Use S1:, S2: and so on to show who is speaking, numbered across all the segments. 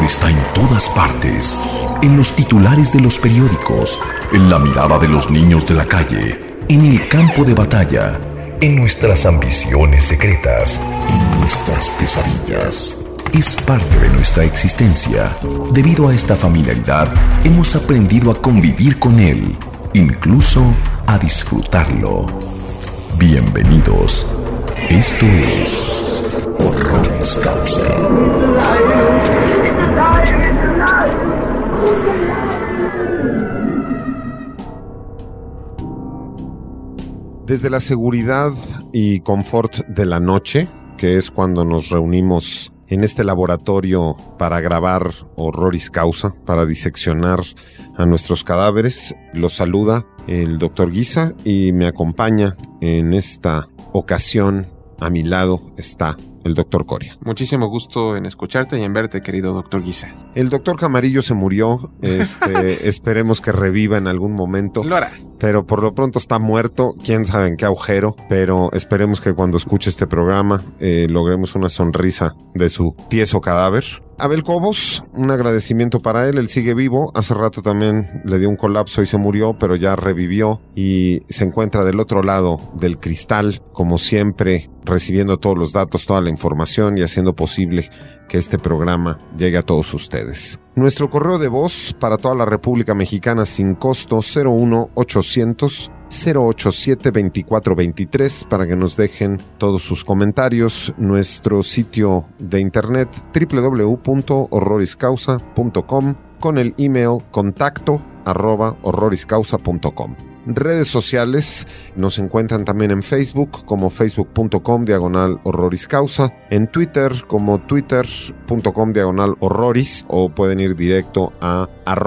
S1: horror está en todas partes, en los titulares de los periódicos, en la mirada de los niños de la calle, en el campo de batalla, en nuestras ambiciones secretas, en nuestras pesadillas. Es parte de nuestra existencia. Debido a esta familiaridad, hemos aprendido a convivir con él, incluso a disfrutarlo. Bienvenidos. Esto es Horroris Causa.
S2: Desde la seguridad y confort de la noche, que es cuando nos reunimos en este laboratorio para grabar Horroris Causa, para diseccionar a nuestros cadáveres, los saluda el Dr. Guisa y me acompaña en esta ocasión. A mi lado está el Dr. Coria.
S3: Muchísimo gusto en escucharte y en verte, querido Dr. Guisa.
S2: El Dr. Camarillo se murió. Esperemos que reviva en algún momento.
S3: Lo hará.
S2: Pero por lo pronto está muerto. Quién sabe en qué agujero. Pero esperemos que cuando escuche este programa logremos una sonrisa de su tieso cadáver. Abel Cobos, un agradecimiento para él. Él sigue vivo. Hace rato también le dio un colapso y se murió, pero ya revivió y se encuentra del otro lado del cristal, como siempre, recibiendo todos los datos, toda la información y haciendo posible que este programa llegue a todos ustedes. Nuestro correo de voz para toda la República Mexicana sin costo 01800 087 2423 para que nos dejen todos sus comentarios. Nuestro sitio de internet www.horroriscausa.com con el email contacto@horroriscausa.com. Redes sociales nos encuentran también en Facebook como facebook.com/horroriscausa, en Twitter como twitter.com/horroris o pueden ir directo a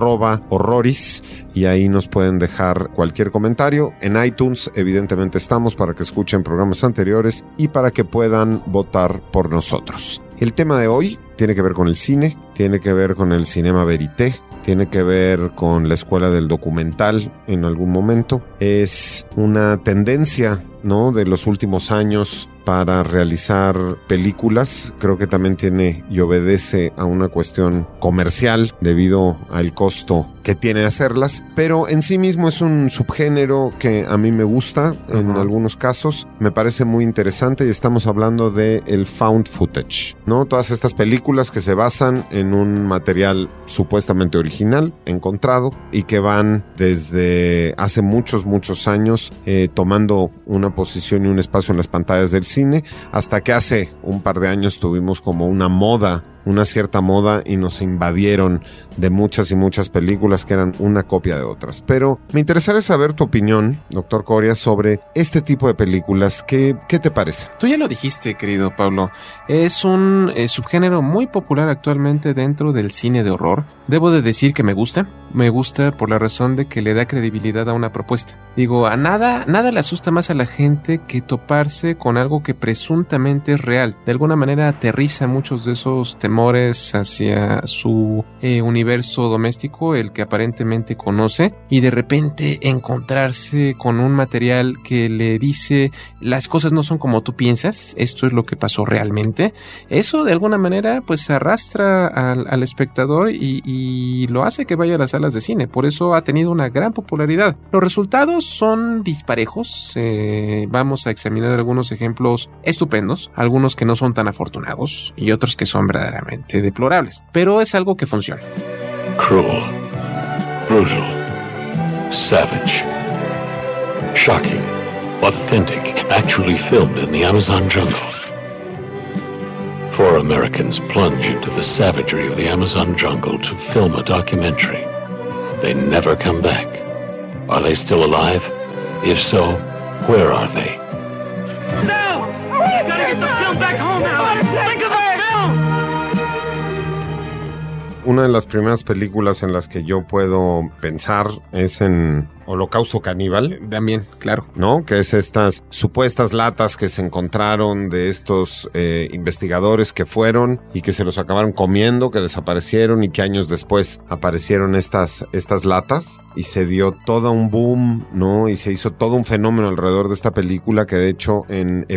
S2: @horroris y ahí nos pueden dejar cualquier comentario. En iTunes evidentemente estamos para que escuchen programas anteriores y para que puedan votar por nosotros. El tema de hoy tiene que ver con el cine, tiene que ver con el cinema verité, tiene que ver con la escuela del documental en algún momento. Es una tendencia, ¿no?, de los últimos años para realizar películas. Creo que también tiene y obedece a una cuestión comercial debido al costo que tiene hacerlas, pero en sí mismo es un subgénero que a mí me gusta en algunos casos, me parece muy interesante y estamos hablando de el found footage, ¿no? Todas estas películas que se basan en un material supuestamente original, encontrado, y que van desde hace muchos años tomando una posición y un espacio en las pantallas del cine, hasta que hace un par de años tuvimos como una cierta moda y nos invadieron de muchas y muchas películas que eran una copia de otras. Pero me interesaría saber tu opinión, Dr. Coria, sobre este tipo de películas. ¿Qué te parece?
S3: Tú ya lo dijiste, querido Pablo. Es un subgénero muy popular actualmente dentro del cine de horror. Debo de decir que me gusta. Me gusta por la razón de que le da credibilidad a una propuesta. Digo, a nada le asusta más a la gente que toparse con algo que presuntamente es real. De alguna manera aterriza muchos de esos temores hacia su universo doméstico, el que aparentemente conoce, y de repente encontrarse con un material que le dice las cosas no son como tú piensas, esto es lo que pasó realmente. Eso de alguna manera pues arrastra al espectador y lo hace que vaya a las salas de cine. Por eso ha tenido una gran popularidad. Los resultados son disparejos. Vamos a examinar algunos ejemplos estupendos, algunos que no son tan afortunados y otros que son verdaderamente deplorables. Pero es algo que funciona.
S4: Cruel, brutal, savage, shocking, authentic, actually filmed in the Amazon jungle. 4 Americans plunge into the savagery of the Amazon jungle to film a documentary. They never come back. Are they still alive? If so, where are they?
S5: No! We gotta get the film back home now! Think of the film!
S2: Una de las primeras películas en las que yo puedo pensar es en Holocausto Caníbal.
S3: También, claro.
S2: ¿No? Que es estas supuestas latas que se encontraron de estos investigadores que fueron y que se los acabaron comiendo, que desaparecieron y que años después aparecieron estas latas y se dio todo un boom, ¿no? Y se hizo todo un fenómeno alrededor de esta película que de hecho en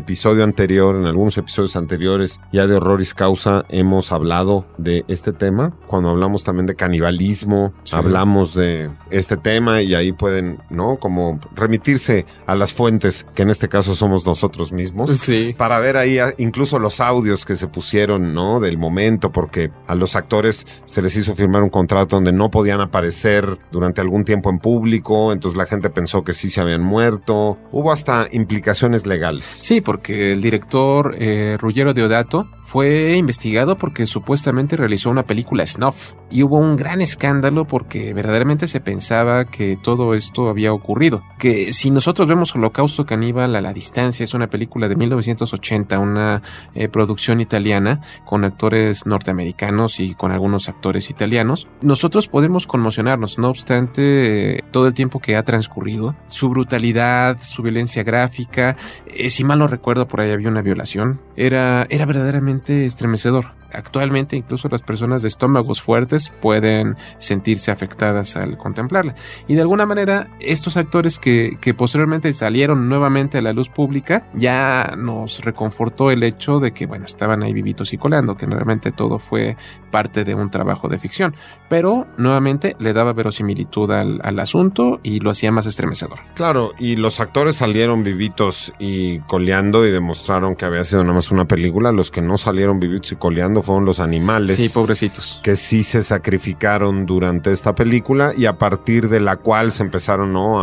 S2: algunos episodios anteriores ya de Horroris Causa hemos hablado de este tema. Cuando hablamos también de canibalismo, sí, hablamos de este tema y ahí pueden, ¿no? Como remitirse a las fuentes, que en este caso somos nosotros mismos,
S3: sí,
S2: para ver ahí incluso los audios que se pusieron, ¿no? Del momento, porque a los actores se les hizo firmar un contrato donde no podían aparecer durante algún tiempo en público, entonces la gente pensó que sí se habían muerto. Hubo hasta implicaciones legales.
S3: Sí, porque el director Ruggero Deodato fue investigado porque supuestamente realizó una película snuff y hubo un gran escándalo porque verdaderamente se pensaba que todo esto había ocurrido. Que si nosotros vemos Holocausto Caníbal a la distancia, es una película de 1980, una producción italiana con actores norteamericanos y con algunos actores italianos, nosotros podemos conmocionarnos, no obstante todo el tiempo que ha transcurrido, su brutalidad, su violencia gráfica, si mal no recuerdo por ahí había una violación, era verdaderamente estremecedor. Actualmente incluso las personas de estómagos fuertes pueden sentirse afectadas al contemplarla. Y de alguna manera estos actores que posteriormente salieron nuevamente a la luz pública ya nos reconfortó el hecho de que, bueno, estaban ahí vivitos y coleando, que realmente todo fue parte de un trabajo de ficción. Pero nuevamente le daba verosimilitud al asunto y lo hacía más estremecedor.
S2: Claro, y los actores salieron vivitos y coleando y demostraron que había sido nada más una película. Los que no salieron vivitos y coleando fueron los animales.
S3: Sí, pobrecitos.
S2: Que sí se sacrificaron durante esta película y a partir de la cual se empezaron, ¿no?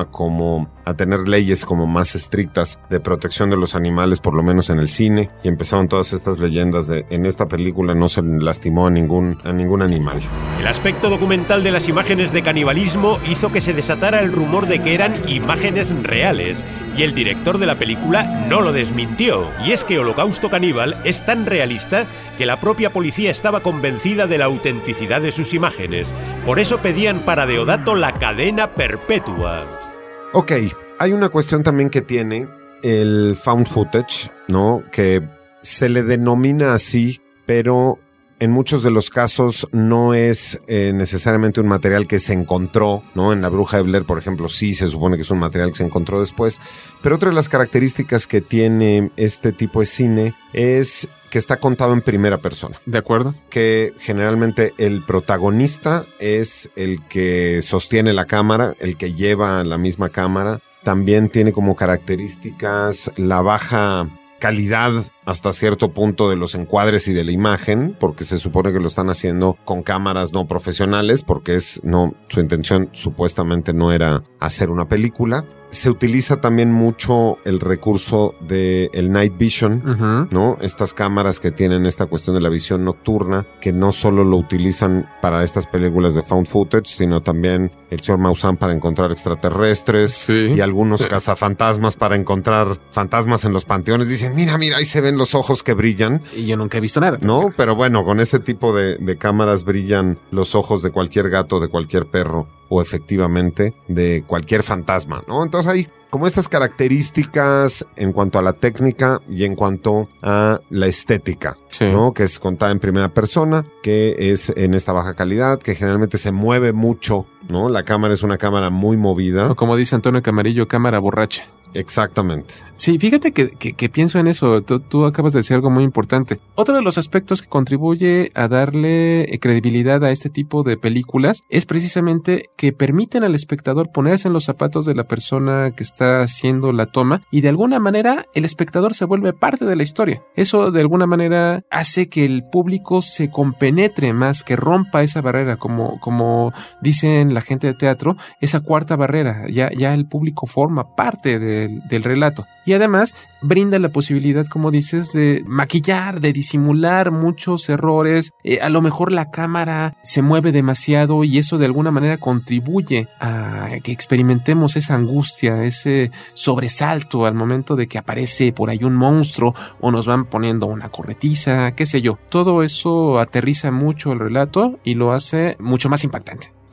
S2: a tener leyes como más estrictas de protección de los animales, por lo menos en el cine, y empezaron todas estas leyendas de en esta película no se lastimó a ningún animal.
S6: El aspecto documental de las imágenes de canibalismo hizo que se desatara el rumor de que eran imágenes reales, y el director de la película no lo desmintió. Y es que Holocausto Caníbal es tan realista que la propia policía estaba convencida de la autenticidad de sus imágenes. Por eso pedían para Deodato la cadena perpetua.
S2: Ok, hay una cuestión también que tiene el found footage, ¿no? Que se le denomina así, pero en muchos de los casos no es necesariamente un material que se encontró, ¿no? En La Bruja de Blair, por ejemplo, sí se supone que es un material que se encontró después, pero otra de las características que tiene este tipo de cine es que está contado en primera persona.
S3: ¿De acuerdo?
S2: Que generalmente el protagonista es el que sostiene la cámara, el que lleva la misma cámara. También tiene como características la baja calidad hasta cierto punto de los encuadres y de la imagen, porque se supone que lo están haciendo con cámaras no profesionales, porque su intención supuestamente no era hacer una película. Se utiliza también mucho el recurso de el night vision, ¿no? Estas cámaras que tienen esta cuestión de la visión nocturna, que no solo lo utilizan para estas películas de found footage, sino también el señor Maussan para encontrar extraterrestres,
S3: sí,
S2: y algunos cazafantasmas para encontrar fantasmas en los panteones. Dicen, mira, ahí se ven los ojos que brillan.
S3: Y yo nunca he visto nada.
S2: No, pero bueno, con ese tipo de cámaras brillan los ojos de cualquier gato, de cualquier perro, o efectivamente de cualquier fantasma, ¿no? Entonces hay como estas características en cuanto a la técnica y en cuanto a la estética, sí, ¿no? Que es contada en primera persona, que es en esta baja calidad, que generalmente se mueve mucho, ¿no? La cámara es una cámara muy movida.
S3: O como dice Antonio Camarillo, cámara borracha.
S2: Exactamente.
S3: Sí, fíjate que pienso en eso. Tú acabas de decir algo muy importante. Otro de los aspectos que contribuye a darle credibilidad a este tipo de películas es precisamente que permiten al espectador ponerse en los zapatos de la persona que está haciendo la toma y de alguna manera el espectador se vuelve parte de la historia. Eso de alguna manera hace que el público se compenetre más, que rompa esa barrera, como dicen la gente de teatro, esa cuarta barrera. Ya el público forma parte del relato. Y además brinda la posibilidad, como dices, de maquillar, de disimular muchos errores. A lo mejor la cámara se mueve demasiado y eso de alguna manera contribuye a que experimentemos esa angustia, ese sobresalto al momento de que aparece por ahí un monstruo o nos van poniendo una corretiza, qué sé yo. Todo eso aterriza mucho el relato y lo hace mucho más impactante.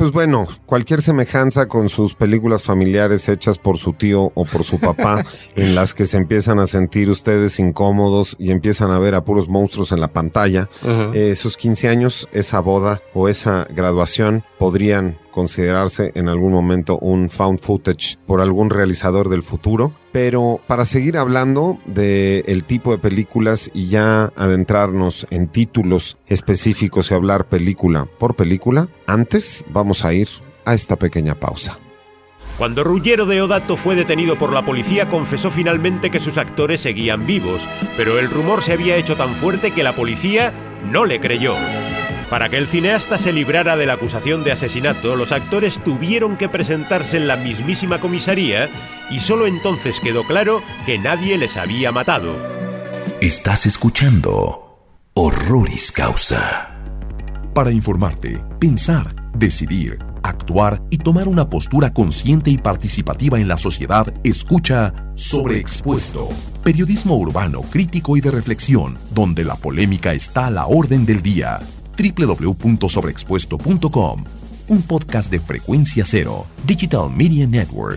S2: Pues bueno, cualquier semejanza con sus películas familiares hechas por su tío o por su papá, en las que se empiezan a sentir ustedes incómodos y empiezan a ver a puros monstruos en la pantalla, sus 15 años, esa boda o esa graduación podrían considerarse en algún momento un found footage por algún realizador del futuro. Pero para seguir hablando del tipo de películas y ya adentrarnos en títulos específicos y hablar película por película, antes vamos a ir a esta pequeña pausa.
S6: Cuando Ruggero Deodato fue detenido por la policía, confesó finalmente que sus actores seguían vivos, pero el rumor se había hecho tan fuerte que la policía no le creyó. Para que el cineasta se librara de la acusación de asesinato, los actores tuvieron que presentarse en la mismísima comisaría y solo entonces quedó claro que nadie les había matado.
S1: Estás escuchando Horroris Causa. Para informarte, pensar, decidir, actuar y tomar una postura consciente y participativa en la sociedad, escucha Sobreexpuesto. Periodismo urbano, crítico y de reflexión, donde la polémica está a la orden del día. www.sobreexpuesto.com, un podcast de Frecuencia Cero, Digital Media Network.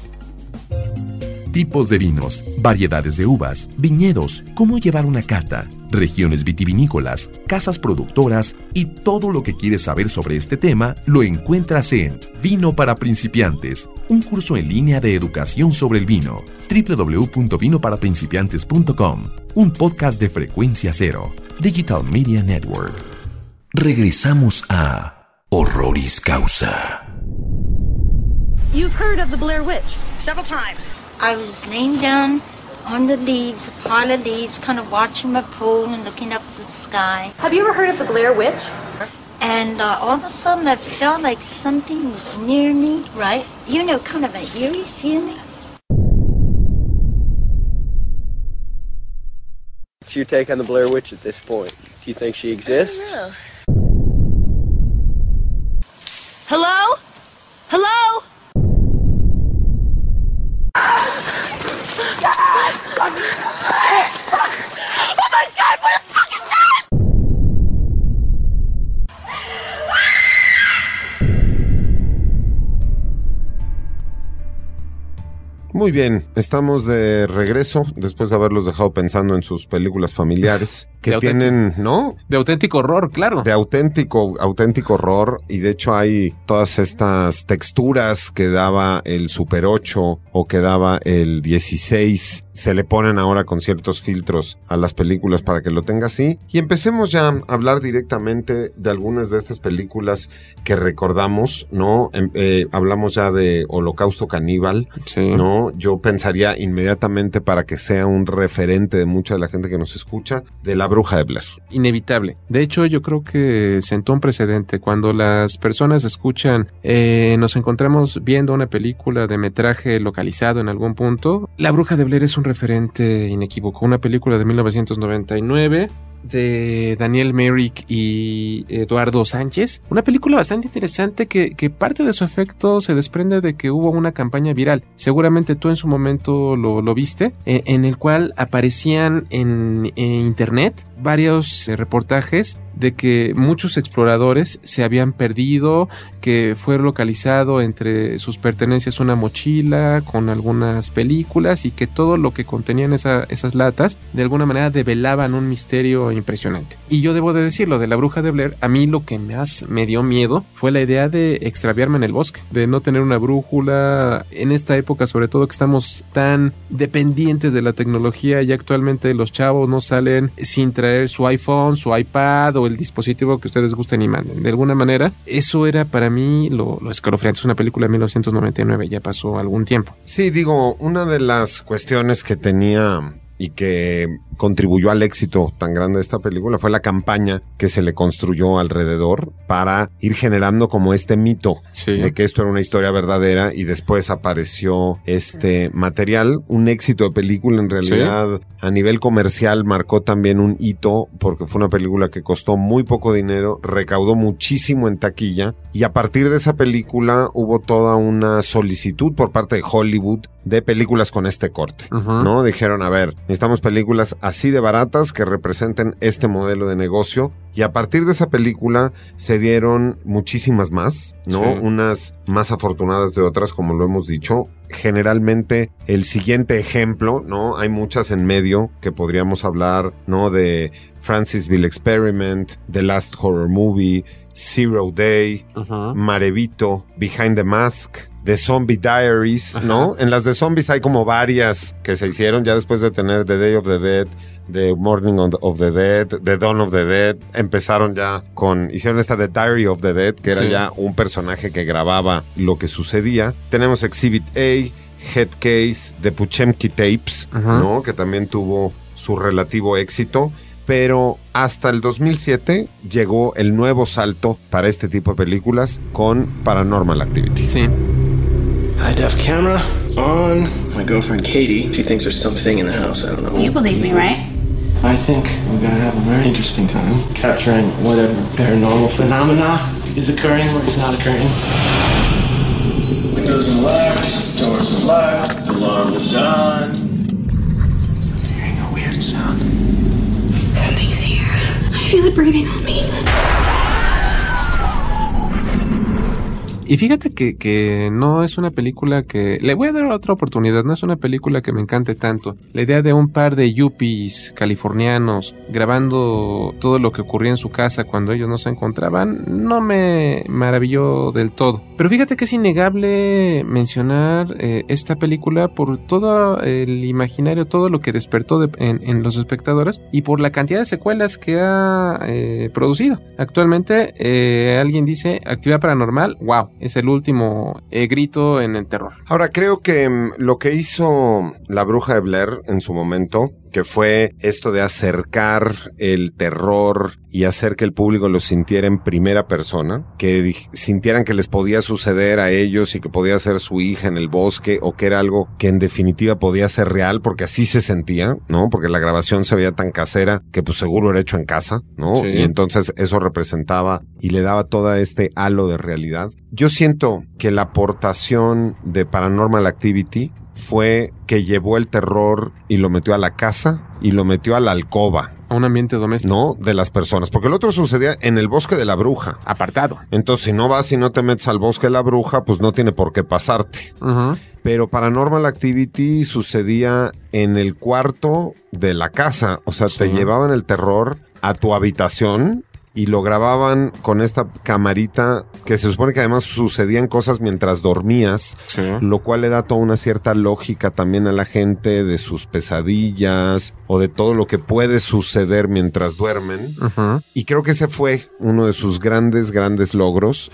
S1: Tipos de vinos, variedades de uvas, viñedos, cómo llevar una cata, regiones vitivinícolas, casas productoras y todo lo que quieres saber sobre este tema lo encuentras en Vino para Principiantes, un curso en línea de educación sobre el vino. www.vinoparaprincipiantes.com, un podcast de Frecuencia Cero, Digital Media Network. Regresamos a Horroris Causa.
S7: You've heard of the Blair Witch?
S8: Several times.
S9: I was laying down on the leaves, a pile of leaves, kind of watching my pool and looking up at the sky.
S7: Have you ever heard of the Blair Witch?
S9: And all of a sudden I felt like something was near me.
S7: Right.
S9: You know, kind of an eerie feeling.
S10: What's your take on the Blair Witch at this point? Do you think she exists?
S7: I don't know. Hello? Hello?
S8: Oh my God, what the fuck is that?
S2: Muy bien, estamos de regreso después de haberlos dejado pensando en sus películas familiares que tienen, ¿no?
S3: De auténtico horror, claro.
S2: De auténtico horror, y de hecho hay todas estas texturas que daba el Super 8 o que daba el 16, se le ponen ahora con ciertos filtros a las películas para que lo tenga así. Y empecemos ya a hablar directamente de algunas de estas películas que recordamos, ¿no? Hablamos ya de Holocausto Caníbal,
S3: sí,
S2: ¿no? Yo pensaría inmediatamente, para que sea un referente de mucha de la gente que nos escucha, de La Bruja de Blair.
S3: Inevitable. De hecho, yo creo que sentó un precedente. Cuando las personas escuchan, nos encontramos viendo una película de metraje localizado en algún punto, La Bruja de Blair es un referente inequívoco. Una película de 1999 de Daniel Myrick y Eduardo Sánchez. Una película bastante interesante que parte de su efecto se desprende de que hubo una campaña viral. Seguramente tú en su momento lo viste, en el cual aparecían en internet varios reportajes de que muchos exploradores se habían perdido, que fue localizado entre sus pertenencias una mochila con algunas películas y que todo lo que contenían esas latas de alguna manera develaban un misterio impresionante. Y yo debo de decirlo, de La Bruja de Blair, a mí lo que más me dio miedo fue la idea de extraviarme en el bosque, de no tener una brújula en esta época, sobre todo que estamos tan dependientes de la tecnología y actualmente los chavos no salen sin traer su iPhone, su iPad o el dispositivo que ustedes gusten y manden. De alguna manera, eso era para mí lo escalofriante. Es una película de 1999, ya pasó algún tiempo.
S2: Sí, digo, una de las cuestiones que tenía y que contribuyó al éxito tan grande de esta película fue la campaña que se le construyó alrededor para ir generando como este mito, sí, de que esto era una historia verdadera, y después apareció este material, un éxito de película en realidad. Sí. A nivel comercial marcó también un hito porque fue una película que costó muy poco dinero, recaudó muchísimo en taquilla, y a partir de esa película hubo toda una solicitud por parte de Hollywood de películas con este corte, ¿no? Dijeron, a ver, necesitamos películas así de baratas que representen este modelo de negocio, y a partir de esa película se dieron muchísimas más, ¿no?
S3: Sí.
S2: Unas más afortunadas de otras, como lo hemos dicho. Generalmente el siguiente ejemplo, ¿no? Hay muchas en medio que podríamos hablar, ¿no? De Francisville Experiment, The Last Horror Movie, Zero Day, Marevito, Behind the Mask, The Zombie Diaries, ¿no? En las de zombies hay como varias que se hicieron ya después de tener The Day of the Dead, The Morning of the Dead, The Dawn of the Dead. Empezaron ya hicieron esta The Diary of the Dead, que era ya un personaje que grababa lo que sucedía. Tenemos Exhibit A, Head Case, The Puchemki Tapes, ¿no? Que también tuvo su relativo éxito. Pero hasta el 2007 llegó el nuevo salto para este tipo de películas con Paranormal Activity.
S3: Sí.
S10: High-def camera on. My girlfriend Katie, she thinks there's something in the house. I don't know.
S9: You believe me, right?
S11: I think we're gonna have a very interesting time capturing whatever paranormal phenomena is occurring or is not occurring.
S12: Windows are locked, doors are locked, alarm is on.
S11: Hearing a weird sound.
S8: Something's here. I feel it breathing on me.
S3: Y fíjate que no es una película que... Le voy a dar otra oportunidad, no es una película que me encante tanto. La idea de un par de yuppies californianos grabando todo lo que ocurría en su casa cuando ellos no se encontraban, no me maravilló del todo. Pero fíjate que es innegable mencionar esta película por todo el imaginario, todo lo que despertó en los espectadores y por la cantidad de secuelas que ha producido. Actualmente alguien dice Actividad Paranormal, wow. Es el último grito en el terror.
S2: Ahora, creo que lo que hizo La Bruja de Blair en su momento, que fue esto de acercar el terror y hacer que el público lo sintiera en primera persona, que sintieran que les podía suceder a ellos y que podía ser su hija en el bosque, o que era algo que en definitiva podía ser real, porque así se sentía, ¿no? Porque la grabación se veía tan casera que pues seguro era hecho en casa, ¿no? Sí. Y entonces eso representaba y le daba todo este halo de realidad. Yo siento que la aportación de Paranormal Activity fue que llevó el terror y lo metió a la casa y lo metió a la alcoba.
S3: A un ambiente doméstico.
S2: No, de las personas. Porque el otro sucedía en el bosque de la bruja.
S3: Apartado.
S2: Entonces, si no vas y no te metes al bosque de la bruja, pues no tiene por qué pasarte. Pero Paranormal Activity sucedía en el cuarto de la casa. O sea, te llevaban el terror a tu habitación y lo grababan con esta camarita que se supone que además sucedían cosas mientras dormías, lo cual le da toda una cierta lógica también a la gente de sus pesadillas o de todo lo que puede suceder mientras duermen. Y creo que ese fue uno de sus grandes logros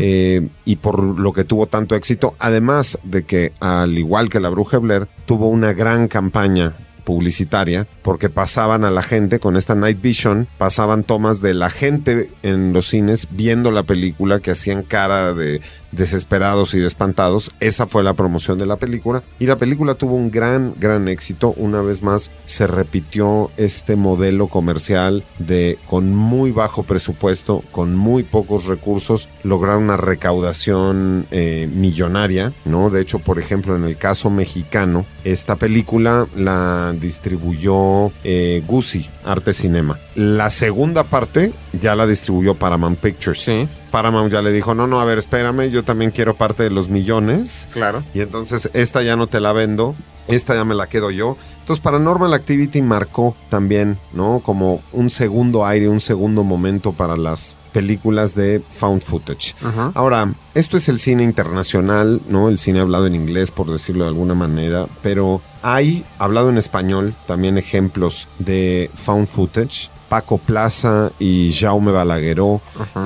S2: y por lo que tuvo tanto éxito, además de que, al igual que La Bruja de Blair, tuvo una gran campaña publicitaria, porque pasaban a la gente con esta Night Vision, pasaban tomas de la gente en los cines viendo la película, que hacían cara de desesperados y de espantados. Esa fue la promoción de la película, y la película tuvo un gran éxito. Una vez más se repitió este modelo comercial de, con muy bajo presupuesto, con muy pocos recursos, lograr una recaudación millonaria, ¿no? De hecho, por ejemplo, en el caso mexicano, esta película la distribuyó Guzzi, Arte Cinema. La segunda parte ya la distribuyó Paramount Pictures.
S3: Sí.
S2: Paramount ya le dijo, no, a ver, espérame, yo también quiero parte de los millones.
S3: Claro.
S2: Y entonces esta ya no te la vendo, esta ya me la quedo yo. Entonces Paranormal Activity marcó también, ¿no? Como un segundo aire, un segundo momento para las películas de found footage. Ahora, esto es el cine internacional, ¿no? El cine hablado en inglés, por decirlo de alguna manera, pero hay, hablado en español, también ejemplos de found footage. Paco Plaza y Jaume Balagueró,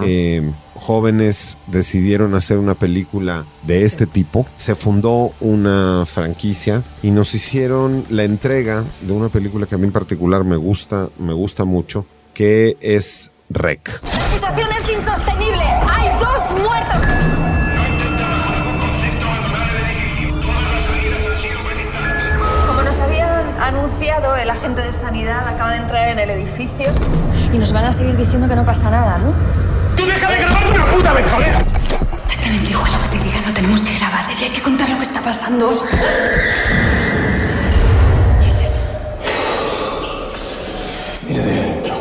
S2: jóvenes, decidieron hacer una película de este tipo. Se fundó una franquicia y nos hicieron la entrega de una película que a mí en particular me gusta mucho, que es REC.
S8: La situación es insostenible. Hay 2 muertos.
S13: Como nos habían anunciado, el agente de sanidad acaba de entrar en el edificio.
S7: Y nos van a seguir diciendo que no pasa nada, ¿no?
S5: ¡Tú deja de grabar una puta vez, joder!
S8: Simplemente igual lo que te diga, no tenemos que grabar. Y hay que contar lo que está pasando. ¿Qué es eso?
S11: Mira de dentro.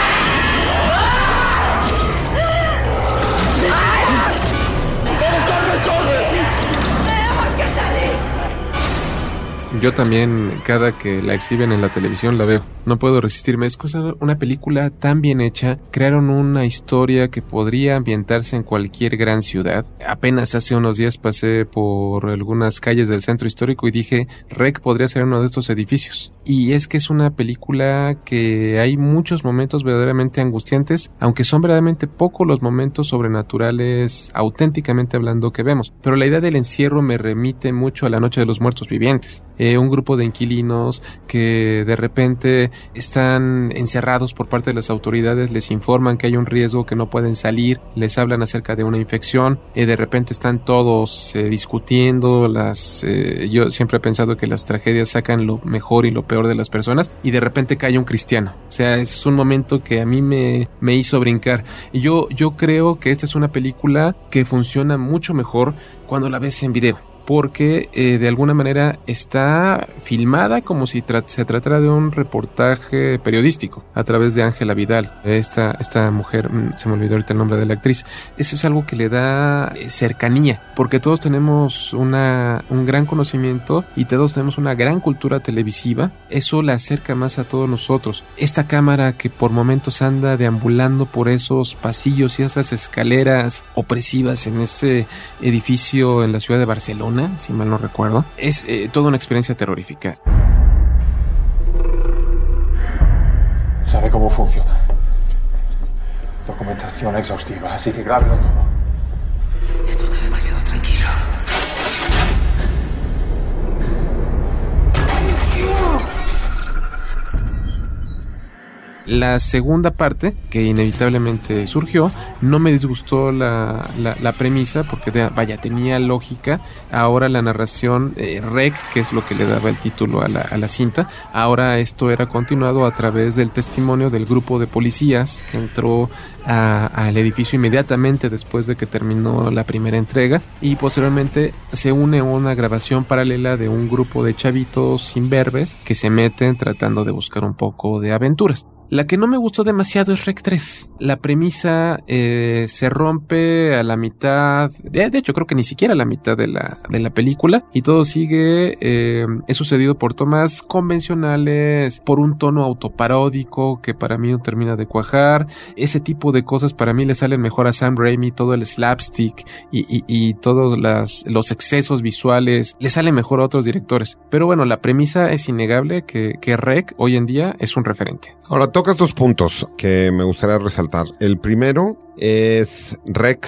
S3: Yo también, cada que la exhiben en la televisión, la veo. No puedo resistirme. Es una película tan bien hecha. Crearon una historia que podría ambientarse en cualquier gran ciudad. Apenas hace unos días pasé por algunas calles del centro histórico y dije, REC podría ser uno de estos edificios. Y es que es una película que hay muchos momentos verdaderamente angustiantes, aunque son verdaderamente pocos los momentos sobrenaturales, auténticamente hablando, que vemos. Pero la idea del encierro me remite mucho a La Noche de los Muertos Vivientes. Un grupo de inquilinos que de repente están encerrados por parte de las autoridades, les informan que hay un riesgo, que no pueden salir, les hablan acerca de una infección, de repente están todos discutiendo, yo siempre he pensado que las tragedias sacan lo mejor y lo peor de las personas, y de repente cae un cristiano. O sea, es un momento que a mí me hizo brincar. Y yo creo que esta es una película que funciona mucho mejor cuando la ves en video, porque de alguna manera está filmada como si se tratara de un reportaje periodístico a través de Ángela Vidal, esta mujer, se me olvidó ahorita el nombre de la actriz. Eso es algo que le da cercanía, porque todos tenemos un gran conocimiento y todos tenemos una gran cultura televisiva. Eso la acerca más a todos nosotros. Esta cámara que por momentos anda deambulando por esos pasillos y esas escaleras opresivas en ese edificio en la ciudad de Barcelona, si mal no recuerdo, es toda una experiencia terrorífica.
S11: Sabe cómo funciona. Documentación exhaustiva, así que grábelo todo.
S8: Esto está demasiado tranquilo.
S3: La segunda parte, que inevitablemente surgió, no me disgustó la premisa, porque tenía lógica. Ahora la narración, REC, que es lo que le daba el título a la cinta, ahora esto era continuado a través del testimonio del grupo de policías que entró al edificio inmediatamente después de que terminó la primera entrega, y posteriormente se une una grabación paralela de un grupo de chavitos imberbes que se meten tratando de buscar un poco de aventuras. La que no me gustó demasiado es REC 3. La premisa se rompe a la mitad, de hecho creo que ni siquiera a la mitad de la película, y todo sigue, es sucedido por tomas convencionales, por un tono autoparódico que para mí no termina de cuajar. Ese tipo de cosas para mí le salen mejor a Sam Raimi, todo el slapstick y todos los excesos visuales le salen mejor a otros directores. Pero bueno, la premisa es innegable que REC hoy en día es un referente.
S2: Ahora tocas dos puntos que me gustaría resaltar. El primero es REC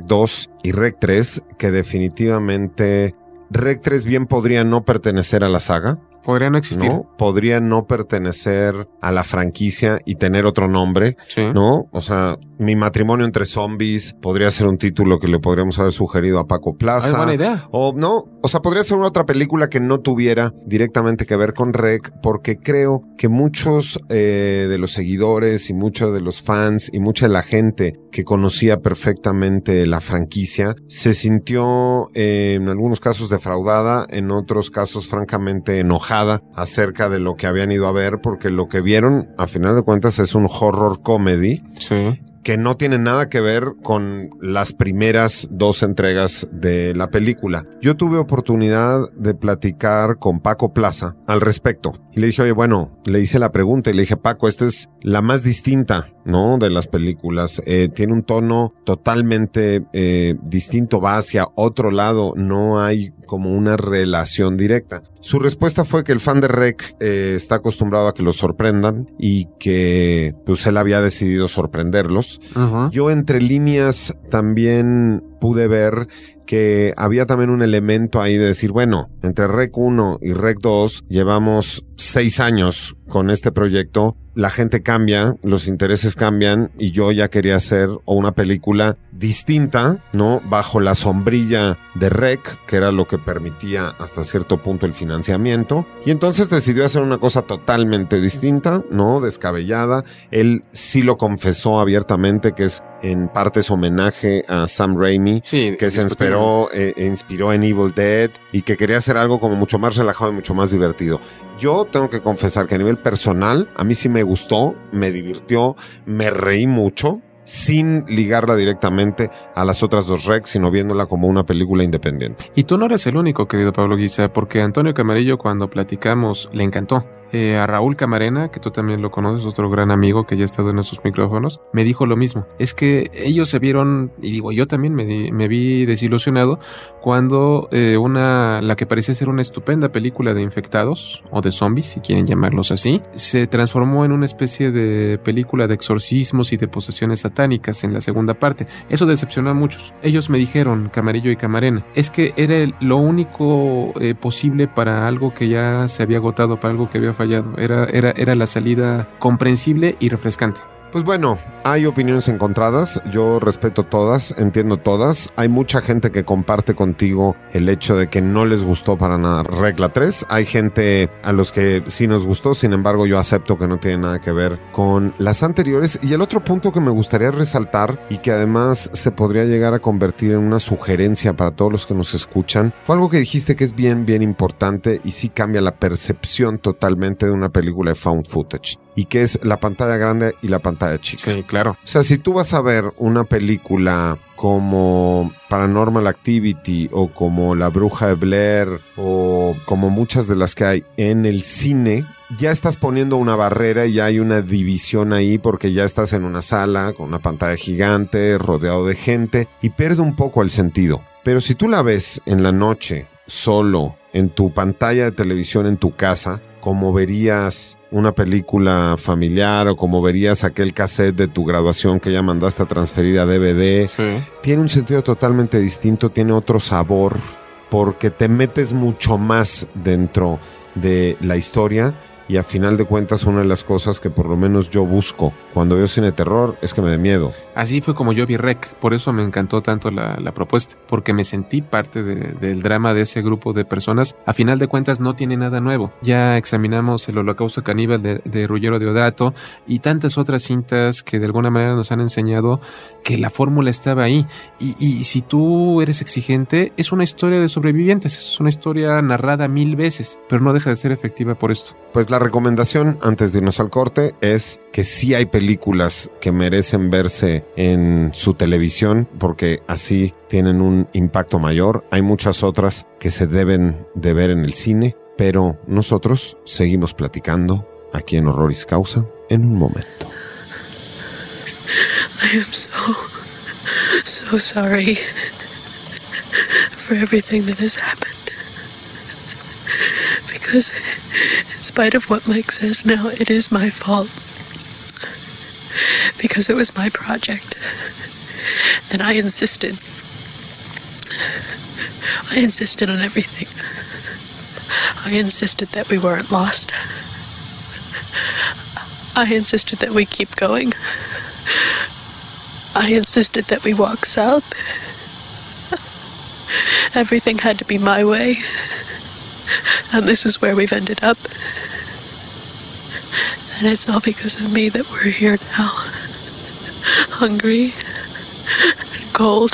S2: 2 y REC 3, que definitivamente REC 3 bien podría no pertenecer a la saga.
S3: Podría no existir.
S2: ¿No? Podría no pertenecer a la franquicia y tener otro nombre,
S3: sí,
S2: ¿no? O sea, Mi matrimonio entre zombies podría ser un título que le podríamos haber sugerido a Paco Plaza.
S3: Es buena idea.
S2: O no, o sea, podría ser una otra película que no tuviera directamente que ver con REC, porque creo que muchos de los seguidores y muchos de los fans y mucha de la gente que conocía perfectamente la franquicia se sintió en algunos casos defraudada, en otros casos francamente enojada acerca de lo que habían ido a ver, porque lo que vieron a final de cuentas es un horror comedy.
S3: Sí.
S2: Que no tiene nada que ver con las primeras dos entregas de la película. Yo tuve oportunidad de platicar con Paco Plaza al respecto. Y le dije, oye, bueno, le hice la pregunta y le dije, Paco, esta es la más distinta, ¿no?, de las películas. Tiene un tono totalmente distinto, va hacia otro lado, no hay como una relación directa. Su respuesta fue que el fan de REC está acostumbrado a que los sorprendan y que pues él había decidido sorprenderlos.
S3: Uh-huh.
S2: Yo entre líneas también pude ver que había también un elemento ahí de decir, bueno, entre REC 1 y REC 2 llevamos 6 años con este proyecto, la gente cambia, los intereses cambian y yo ya quería hacer una película distinta, ¿no?, bajo la sombrilla de REC, que era lo que permitía hasta cierto punto el financiamiento, y entonces decidió hacer una cosa totalmente distinta, ¿no?, descabellada. Él sí lo confesó abiertamente, que es en parte es homenaje a Sam Raimi,
S3: sí,
S2: que se inspiró en Evil Dead y que quería hacer algo como mucho más relajado y mucho más divertido. Yo tengo que confesar que a nivel personal, a mí sí me gustó, me divirtió, me reí mucho, sin ligarla directamente a las otras dos Rec, sino viéndola como una película independiente.
S3: Y tú no eres el único, querido Pablo Guisa, porque Antonio Camarillo, cuando platicamos, le encantó. A Raúl Camarena, que tú también lo conoces, otro gran amigo que ya ha estado en estos micrófonos, me dijo lo mismo. Es que ellos se vieron, y digo, yo también me vi desilusionado cuando la que parecía ser una estupenda película de infectados, o de zombies, si quieren llamarlos así, se transformó en una especie de película de exorcismos y de posesiones satánicas en la segunda parte. Eso decepcionó a muchos. Ellos me dijeron, Camarillo y Camarena, es que era lo único posible para algo que ya se había agotado, para algo que había fallado. Era la salida comprensible y refrescante.
S2: Pues bueno, hay opiniones encontradas, yo respeto todas, entiendo todas. Hay mucha gente que comparte contigo el hecho de que no les gustó para nada Regla 3. Hay gente a los que sí nos gustó, sin embargo yo acepto que no tiene nada que ver con las anteriores. Y el otro punto que me gustaría resaltar y que además se podría llegar a convertir en una sugerencia para todos los que nos escuchan, fue algo que dijiste que es bien importante y sí cambia la percepción totalmente de una película de found footage. Y que es la pantalla grande y la pantalla chica.
S3: Sí, claro.
S2: O sea, si tú vas a ver una película como Paranormal Activity o como La Bruja de Blair o como muchas de las que hay en el cine, ya estás poniendo una barrera y ya hay una división ahí porque ya estás en una sala con una pantalla gigante, rodeado de gente y pierde un poco el sentido. Pero si tú la ves en la noche, solo, en tu pantalla de televisión en tu casa, como verías una película familiar o como verías aquel cassette de tu graduación que ya mandaste a transferir a DVD,
S3: sí,
S2: tiene un sentido totalmente distinto, tiene otro sabor, porque te metes mucho más dentro de la historia. Y a final de cuentas, una de las cosas que por lo menos yo busco cuando veo cine de terror es que me dé miedo.
S3: Así fue como yo vi Rec, por eso me encantó tanto la propuesta, porque me sentí parte del drama de ese grupo de personas. A final de cuentas no tiene nada nuevo. Ya examinamos el Holocausto Caníbal de Ruggero Deodato y tantas otras cintas que de alguna manera nos han enseñado que la fórmula estaba ahí. Y si tú eres exigente, es una historia de sobrevivientes, es una historia narrada 1000 veces, pero no deja de ser efectiva por esto.
S2: Pues la recomendación, antes de irnos al corte, es que sí hay películas que merecen verse en su televisión porque así tienen un impacto mayor. Hay muchas otras que se deben de ver en el cine, pero nosotros seguimos platicando aquí en Horroris Causa en un momento.
S14: I am so sorry for everything that has happened. Because in spite of what Mike says now, it is my fault. Because it was my project. And I insisted. I insisted on everything. I insisted that we weren't lost. I insisted that we keep going. I insisted that we walk south. Everything had to be my way. And this is where we've ended up. And it's all because of me that we're here now. Hungry and cold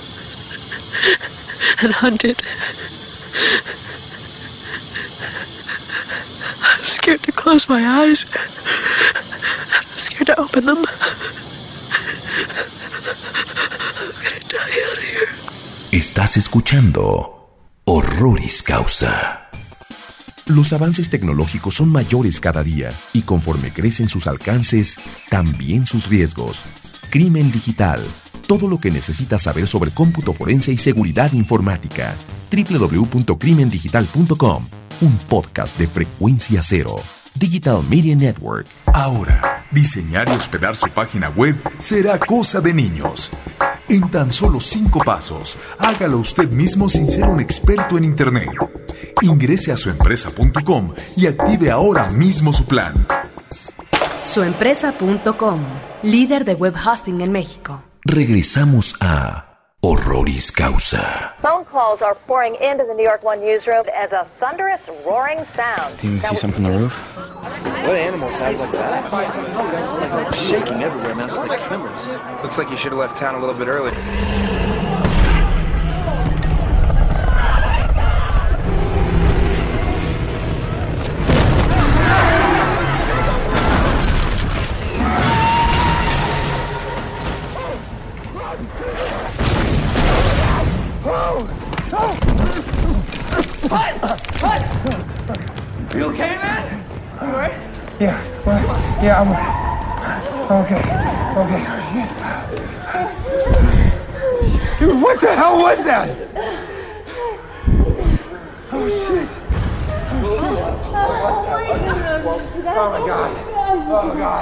S14: and hunted. I'm scared to close my eyes. I'm scared to open them. I'm gonna die out here.
S1: Estás escuchando Horroris Causa. Los avances tecnológicos son mayores cada día y conforme crecen sus alcances, también sus riesgos. Crimen Digital. Todo lo que necesitas saber sobre cómputo forense y seguridad informática. www.crimendigital.com. Un podcast de Frecuencia Cero. Digital Media Network.
S15: Ahora, diseñar y hospedar su página web será cosa de niños. En tan solo 5 pasos, hágalo usted mismo sin ser un experto en Internet. Ingrese a suempresa.com y active ahora mismo su plan.
S16: Suempresa.com, líder de web hosting en México.
S1: Regresamos a Horroris Causa.
S16: Phone calls are pouring into the New York One newsroom as a thunderous, roaring sound.
S10: Do you see something on the roof? What animal sounds like that? Like shaking everywhere, man. It's like tremors. Looks like you should have left town a little bit earlier.
S5: You okay, man? You alright?
S17: Yeah, I'm okay. Dude, what the hell was that? Oh, shit. Oh, my God. Oh, God.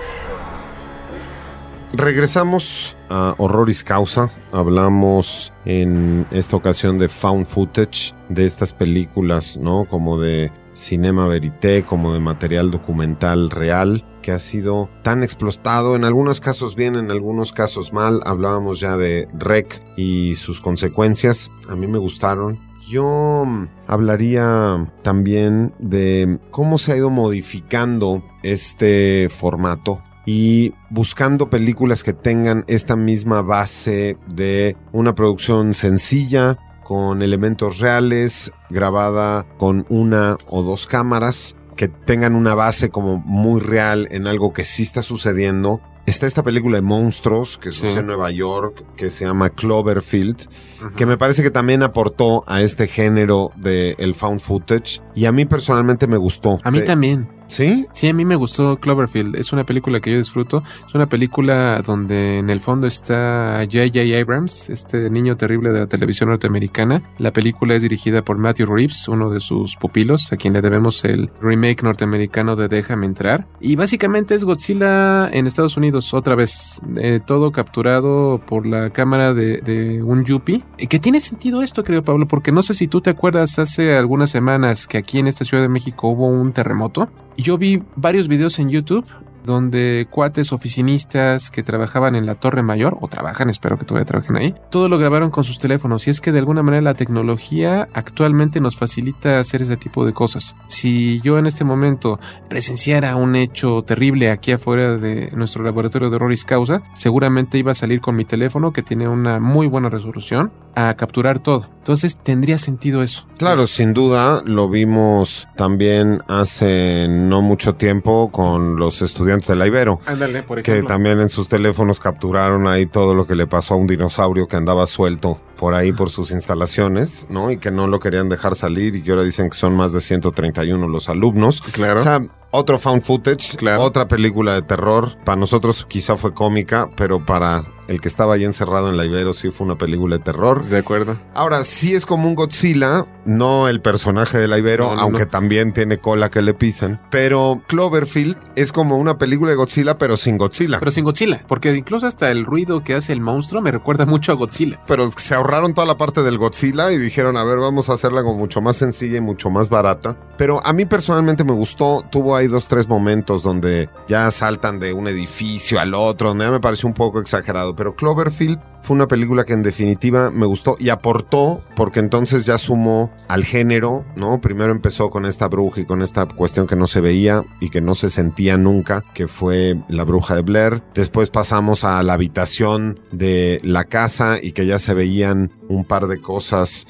S2: Regresamos a Horroris Causa. Hablamos en esta ocasión de found footage, de estas películas, ¿no? Como de cinema verité, como de material documental real, que ha sido tan explotado, en algunos casos bien, en algunos casos mal. Hablábamos ya de REC y sus consecuencias. A mí me gustaron. Yo hablaría también de cómo se ha ido modificando este formato y buscando películas que tengan esta misma base de una producción sencilla, con elementos reales, grabada con 1 o 2 cámaras, que tengan una base como muy real en algo que sí está sucediendo. Está esta película de monstruos que sucede en Nueva York, que se llama Cloverfield, que me parece que también aportó a este género de el found footage, y a mí personalmente me gustó.
S3: A mí también.
S2: ¿Sí?
S3: Sí, a mí me gustó Cloverfield. Es una película que yo disfruto. Es una película donde en el fondo está J.J. Abrams, este niño terrible de la televisión norteamericana. La película es dirigida por Matthew Reeves, uno de sus pupilos, a quien le debemos el remake norteamericano de Déjame Entrar. Y básicamente es Godzilla en Estados Unidos, otra vez. Todo capturado por la cámara de un yuppie. Que tiene sentido esto, creo, Pablo, porque no sé si tú te acuerdas hace algunas semanas que aquí en esta Ciudad de México hubo un terremoto. Yo vi varios videos en YouTube donde cuates oficinistas que trabajaban en la Torre Mayor, o trabajan, espero que todavía trabajen ahí, todo lo grabaron con sus teléfonos. Y es que de alguna manera la tecnología actualmente nos facilita hacer ese tipo de cosas. Si yo en este momento presenciara un hecho terrible aquí afuera de nuestro laboratorio de Horroris Causa, seguramente iba a salir con mi teléfono, que tiene una muy buena resolución, a capturar todo. Entonces tendría sentido eso.
S2: Claro, sin duda, lo vimos también hace no mucho tiempo con los estudiantes de la Ibero.
S3: Ándale, por ejemplo.
S2: Que también en sus teléfonos capturaron ahí todo lo que le pasó a un dinosaurio que andaba suelto por ahí por sus instalaciones, ¿no? Y que no lo querían dejar salir, y que ahora dicen que son más de 131 los alumnos.
S3: Claro.
S2: O sea, otro found footage, otra película de terror. Para nosotros quizá fue cómica, pero para el que estaba ahí encerrado en la Ibero sí fue una película de terror.
S3: De acuerdo.
S2: Ahora, sí es como un Godzilla, no el personaje de la Ibero, aunque también tiene cola que le pisan. Pero Cloverfield es como una película de Godzilla, pero sin Godzilla.
S3: Pero sin Godzilla, porque incluso hasta el ruido que hace el monstruo me recuerda mucho a Godzilla.
S2: Pero se ahorraron toda la parte del Godzilla y dijeron, a ver, vamos a hacerla como mucho más sencilla y mucho más barata. Pero a mí personalmente me gustó. Tuvo ahí 2-3 momentos donde ya saltan de un edificio al otro, donde ya me pareció un poco exagerado. Pero Cloverfield fue una película que en definitiva me gustó y aportó, porque entonces ya sumó al género, ¿no? Primero empezó con esta bruja y con esta cuestión que no se veía y que no se sentía nunca, que fue la bruja de Blair. Después pasamos a la habitación de la casa y que ya se veían un par de cosas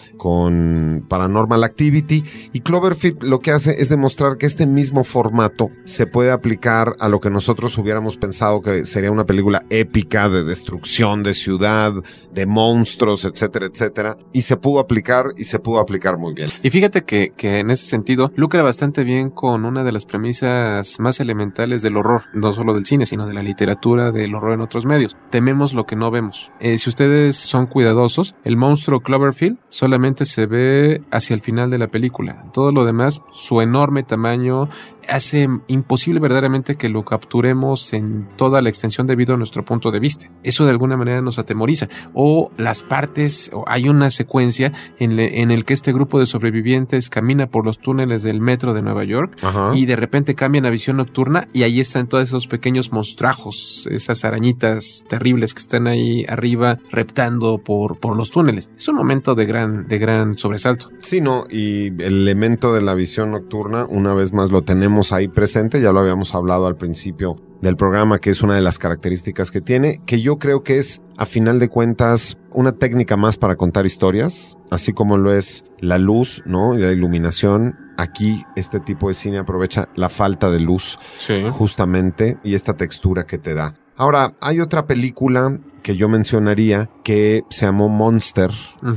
S2: con Paranormal Activity. Y Cloverfield lo que hace es demostrar que este mismo formato se puede aplicar a lo que nosotros hubiéramos pensado que sería una película épica de destrucción de ciudad, de monstruos, etcétera, etcétera. Y se pudo aplicar, y se pudo aplicar muy bien.
S3: Y fíjate que en ese sentido lucra bastante bien con una de las premisas más elementales del horror, no solo del cine, sino de la literatura, del horror en otros medios. Tememos lo que no vemos. Si ustedes son cuidadosos, el monstruo Cloverfield solamente se ve hacia el final de la película. Todo lo demás, su enorme tamaño, hace imposible verdaderamente que lo capturemos en toda la extensión debido a nuestro punto de vista. Eso de alguna manera nos atemoriza. O las partes, o hay una secuencia en el que este grupo de sobrevivientes camina por los túneles del metro de Nueva York. Ajá. Y de repente cambian a visión nocturna y ahí están todos esos pequeños monstruajos, esas arañitas terribles que están ahí arriba reptando por los túneles. Es un momento de gran sobresalto.
S2: Sí, no, y el elemento de la visión nocturna, una vez más lo tenemos ahí presente, ya lo habíamos hablado al principio del programa, que es una de las características que tiene, que yo creo que es, a final de cuentas, una técnica más para contar historias, así como lo es la luz, ¿no? Y la iluminación. Aquí este tipo de cine aprovecha la falta de luz, sí, justamente, y esta textura que te da. Ahora, hay otra película que yo mencionaría que se llamó Monster,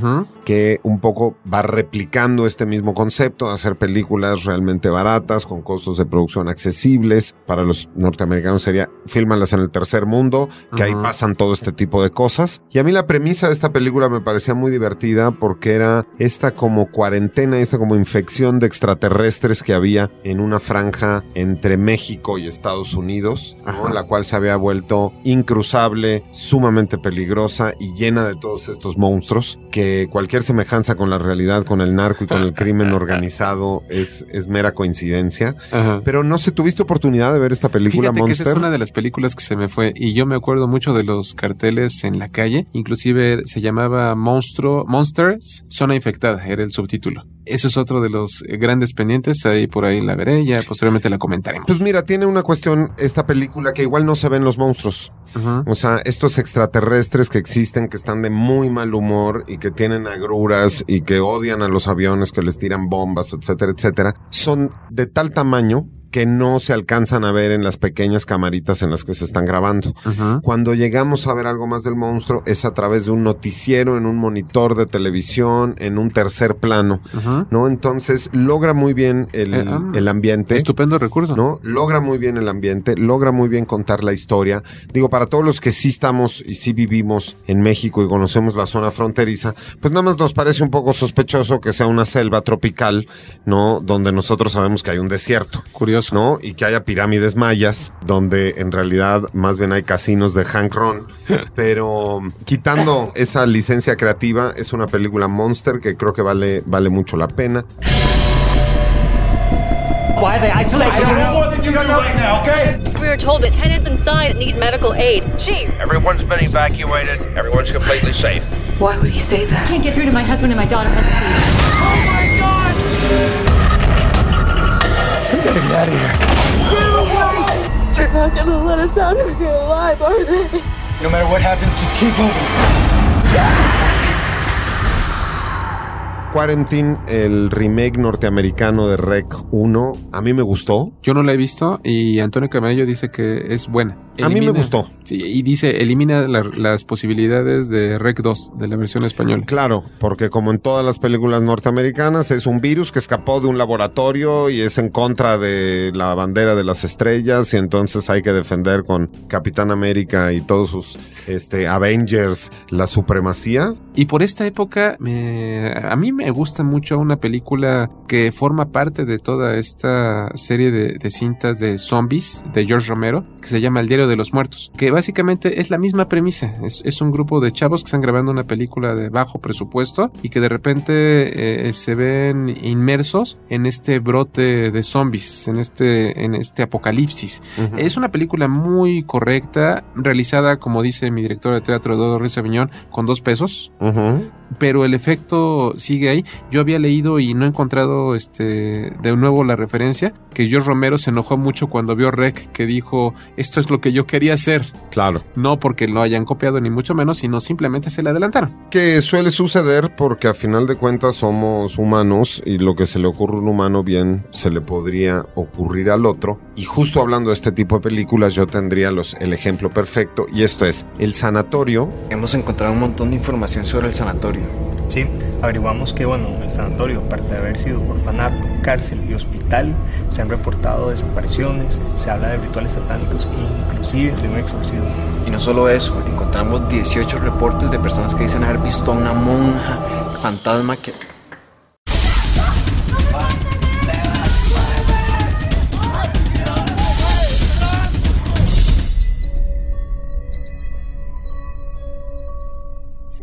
S2: que un poco va replicando este mismo concepto, hacer películas realmente baratas, con costos de producción accesibles. Para los norteamericanos sería, fílmalas en el tercer mundo, que ahí pasan todo este tipo de cosas. Y a mí la premisa de esta película me parecía muy divertida porque era esta como cuarentena, esta como infección de extraterrestres que había en una franja entre México y Estados Unidos, ¿no? La cual se había vuelto incruzable, sumamente peligrosa y llena de todos estos monstruos, que cualquier semejanza con la realidad, con el narco y con el crimen organizado es mera coincidencia. Ajá. Pero no sé, ¿tuviste oportunidad de ver esta película?
S3: Fíjate
S2: Monster?
S3: Que esa es una de las películas que se me fue, y yo me acuerdo mucho de los carteles en la calle, inclusive se llamaba Monsters, Zona Infectada, era el subtítulo. Ese es otro de los grandes pendientes, ahí por ahí la veré, ya posteriormente la comentaremos.
S2: Pues mira, tiene una cuestión esta película que igual no se ven los monstruos. O sea, estos extraterrestres que existen, que están de muy mal humor y que tienen agruras y que odian a los aviones, que les tiran bombas, etcétera, etcétera, son de tal tamaño que no se alcanzan a ver en las pequeñas camaritas en las que se están grabando. Cuando llegamos a ver algo más del monstruo es a través de un noticiero, en un monitor de televisión, en un tercer plano, ¿no? Entonces logra muy bien el ambiente.
S3: Estupendo recurso.
S2: ¿No? Logra muy bien el ambiente, logra muy bien contar la historia. Digo, para todos los que sí estamos y sí vivimos en México y conocemos la zona fronteriza, pues nada más nos parece un poco sospechoso que sea una selva tropical, ¿no? Donde nosotros sabemos que hay un desierto.
S3: Curioso.
S2: ¿No? Y que haya pirámides mayas, donde en realidad más bien hay casinos de Hank Ron. Pero quitando esa licencia creativa, es una película Monster que creo que vale mucho la pena.
S5: Why are they isolated? I don't know more than you do right now, okay?
S7: We were told that tenants inside need medical aid. Chief!
S12: Everyone's been evacuated. Everyone's completely safe.
S8: Why would he say that?
S7: I can't get through to my husband and my daughter has a fever.
S5: Oh my God! We gotta get out of here. Get away!
S14: They're not gonna let us out of here alive, are they?
S5: No matter what happens, just keep moving.
S2: Quarantine, el remake norteamericano de Rec 1, a mí me gustó.
S3: Yo no la he visto y Antonio Camarillo dice que es buena.
S2: A mí me gustó.
S3: Sí, y dice, elimina las posibilidades de Rec 2, de la versión española.
S2: Claro, porque como en todas las películas norteamericanas, es un virus que escapó de un laboratorio y es en contra de la bandera de las estrellas, y entonces hay que defender con Capitán América y todos sus Avengers la supremacía.
S3: Y por esta época, a mí me gusta mucho una película que forma parte de toda esta serie de cintas de zombies de George Romero, que se llama El Diario de los Muertos, que básicamente es la misma premisa. Es un grupo de chavos que están grabando una película de bajo presupuesto y que de repente se ven inmersos en este brote de zombies, en este apocalipsis. Es una película muy correcta, realizada, como dice mi director de teatro, Eduardo Ruiz Aviñón, con 2 pesos. Pero el efecto sigue ahí. Yo había leído y no he encontrado de nuevo la referencia, que George Romero se enojó mucho cuando vio Rec, que dijo, esto es lo que yo quería hacer.
S2: Claro.
S3: No porque lo hayan copiado ni mucho menos, sino simplemente se le adelantaron.
S2: Que suele suceder porque a final de cuentas somos humanos y lo que se le ocurre a un humano bien se le podría ocurrir al otro. Y justo hablando de este tipo de películas, yo tendría el ejemplo perfecto, y esto es El Sanatorio.
S10: Hemos encontrado un montón de información sobre el sanatorio.
S18: Sí, averiguamos que, en el sanatorio, aparte de haber sido orfanato, cárcel y hospital, se han reportado desapariciones, se habla de rituales satánicos e inclusive de un exorcismo.
S10: Y no solo eso, encontramos 18 reportes de personas que dicen haber visto a una monja fantasma que...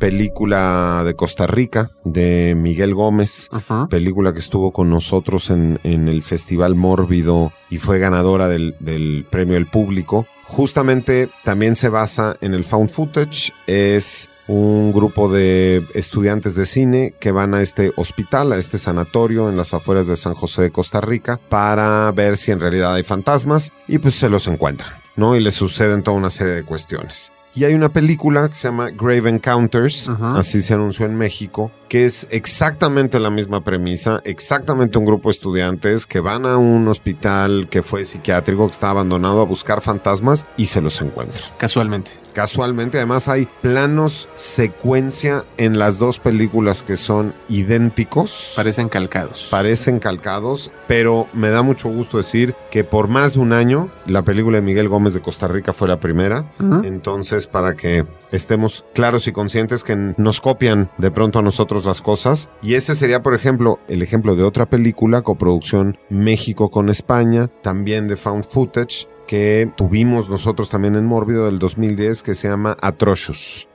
S2: película de Costa Rica, de Miguel Gómez, película que estuvo con nosotros en el Festival Mórbido y fue ganadora del premio del público. Justamente también se basa en el found footage. Es un grupo de estudiantes de cine que van a este hospital, a este sanatorio en las afueras de San José de Costa Rica para ver si en realidad hay fantasmas y pues se los encuentran, ¿no? Y les suceden toda una serie de cuestiones. Y hay una película que se llama Grave Encounters, así se anunció en México, que es exactamente la misma premisa, exactamente un grupo de estudiantes que van a un hospital que fue psiquiátrico, que está abandonado, a buscar fantasmas y se los encuentran. Casualmente, además hay planos secuencia en las dos películas que son idénticos.
S3: Parecen calcados,
S2: pero me da mucho gusto decir que por más de un año la película de Miguel Gómez de Costa Rica fue la primera. Entonces, para que estemos claros y conscientes que nos copian de pronto a nosotros las cosas. Y ese sería, por ejemplo, el ejemplo de otra película, coproducción México con España, también de found footage, que tuvimos nosotros también en Mórbido del 2010, que se llama Atrocious.